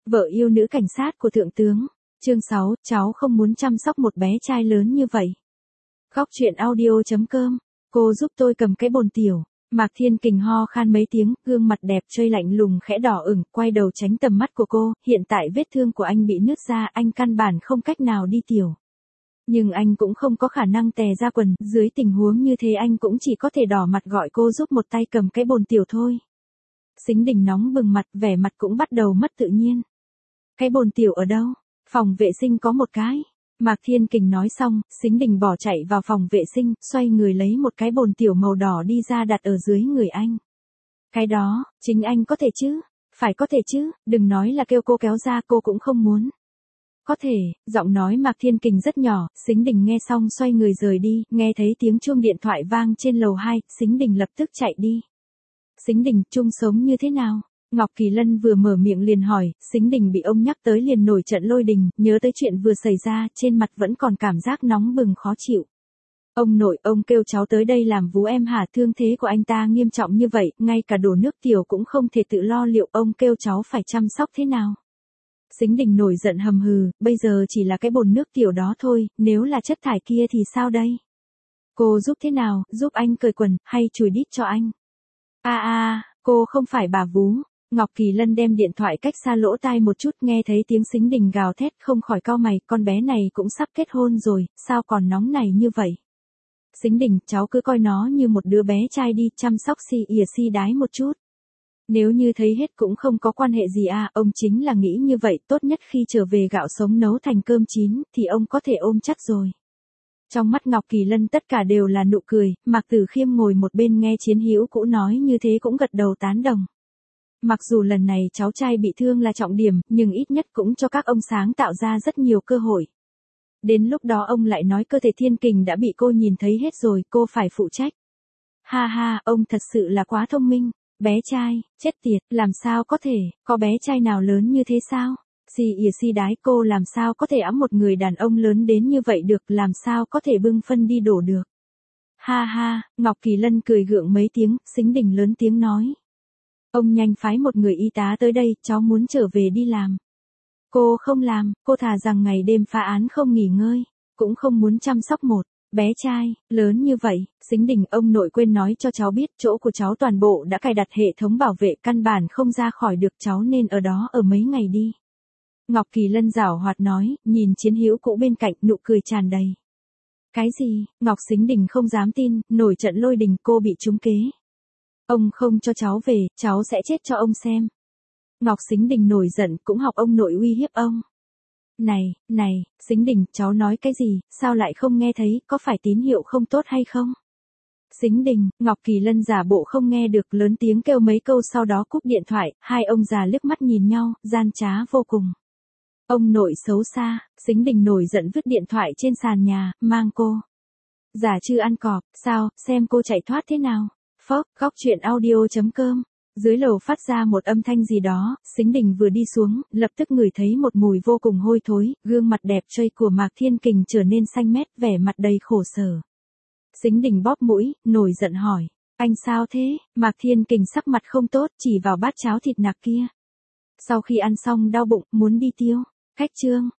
Vợ yêu nữ cảnh sát của thượng tướng. Chương 6, cháu không muốn chăm sóc một bé trai lớn như vậy. Góc truyện audio.com. Cô giúp tôi cầm cái bồn tiểu. Mạc Thiên Kình ho khan mấy tiếng, gương mặt đẹp trơi lạnh lùng khẽ đỏ ửng, quay đầu tránh tầm mắt của cô. Hiện tại vết thương của anh bị nứt ra, anh căn bản không cách nào đi tiểu. Nhưng anh cũng không có khả năng tè ra quần, dưới tình huống như thế anh cũng chỉ có thể đỏ mặt gọi cô giúp một tay cầm cái bồn tiểu thôi. Sính Đình nóng bừng mặt, vẻ mặt cũng bắt đầu mất tự nhiên. Cái bồn tiểu ở đâu? Phòng vệ sinh có một cái. Mạc Thiên Kình nói xong, Sính Đình bỏ chạy vào phòng vệ sinh, xoay người lấy một cái bồn tiểu màu đỏ đi ra đặt ở dưới người anh. Cái đó, chính anh có thể chứ? Phải có thể chứ, đừng nói là kêu cô kéo ra, cô cũng không muốn. Có thể, giọng nói Mạc Thiên Kình rất nhỏ, Sính Đình nghe xong xoay người rời đi, nghe thấy tiếng chuông điện thoại vang trên lầu 2, Sính Đình lập tức chạy đi. Sính Đình, chung sống như thế nào? Ngọc Kỳ Lân vừa mở miệng liền hỏi, Sính Đình bị ông nhắc tới liền nổi trận lôi đình, nhớ tới chuyện vừa xảy ra, trên mặt vẫn còn cảm giác nóng bừng khó chịu. Ông nội, ông kêu cháu tới đây làm vú em hả? Thương thế của anh ta nghiêm trọng như vậy, ngay cả đổ nước tiểu cũng không thể tự lo liệu, ông kêu cháu phải chăm sóc thế nào? Sính Đình nổi giận hầm hừ, bây giờ chỉ là cái bồn nước tiểu đó thôi, nếu là chất thải kia thì sao đây? Cô giúp thế nào, giúp anh cởi quần, hay chùi đít cho anh? Cô không phải bà vú. Ngọc Kỳ Lân đem điện thoại cách xa lỗ tai một chút, nghe thấy tiếng Sính Đình gào thét không khỏi cau mày, con bé này cũng sắp kết hôn rồi, sao còn nóng này như vậy? Sính Đình, cháu cứ coi nó như một đứa bé trai đi, chăm sóc si ỉa si đái một chút. Nếu như thấy hết cũng không có quan hệ gì ông chính là nghĩ như vậy, tốt nhất khi trở về gạo sống nấu thành cơm chín, thì ông có thể ôm chắc rồi. Trong mắt Ngọc Kỳ Lân tất cả đều là nụ cười, Mạc Tử Khiêm ngồi một bên nghe Chiến Hữu cũ nói như thế cũng gật đầu tán đồng. Mặc dù lần này cháu trai bị thương là trọng điểm, nhưng ít nhất cũng cho các ông sáng tạo ra rất nhiều cơ hội. Đến lúc đó ông lại nói cơ thể Thiên Kình đã bị cô nhìn thấy hết rồi, cô phải phụ trách. Ha ha, ông thật sự là quá thông minh. Bé trai, chết tiệt, làm sao có thể, có bé trai nào lớn như thế sao? Si ỉa si đái, cô làm sao có thể ẵm một người đàn ông lớn đến như vậy được, làm sao có thể bưng phân đi đổ được. Ha ha, Ngọc Kỳ Lân cười gượng mấy tiếng, Sính Đình lớn tiếng nói. Ông nhanh phái một người y tá tới đây, cháu muốn trở về đi làm. Cô không làm, cô thà rằng ngày đêm phá án không nghỉ ngơi, cũng không muốn chăm sóc một bé trai, lớn như vậy. Sính Đình, ông nội quên nói cho cháu biết, chỗ của cháu toàn bộ đã cài đặt hệ thống bảo vệ, căn bản không ra khỏi được, cháu nên ở đó ở mấy ngày đi. Ngọc Kỳ Lân giảo hoạt nói, nhìn Chiến Hữu cũ bên cạnh, nụ cười tràn đầy. Cái gì? Ngọc Sính Đình không dám tin, nổi trận lôi đình, cô bị trúng kế. Ông không cho cháu về, cháu sẽ chết cho ông xem. Ngọc Sính Đình nổi giận, cũng học ông nội uy hiếp ông. Này, Sính Đình, cháu nói cái gì, sao lại không nghe thấy, có phải tín hiệu không tốt hay không? Sính Đình, Ngọc Kỳ Lân giả bộ không nghe được, lớn tiếng kêu mấy câu sau đó cúp điện thoại, hai ông già liếc mắt nhìn nhau, gian trá vô cùng. Ông nội xấu xa, Sính Đình nổi giận vứt điện thoại trên sàn nhà, mang cô. Giả chư ăn cọp, sao, xem cô chạy thoát thế nào. Phốc, góc truyện audio.com. Dưới lầu phát ra một âm thanh gì đó, Sính Đình vừa đi xuống, lập tức ngửi thấy một mùi vô cùng hôi thối, gương mặt đẹp trây của Mạc Thiên Kình trở nên xanh mét, vẻ mặt đầy khổ sở. Sính Đình bóp mũi, nổi giận hỏi, anh sao thế? Mạc Thiên Kình sắc mặt không tốt, chỉ vào bát cháo thịt nạc kia. Sau khi ăn xong đau bụng, muốn đi tiêu. Khách trương,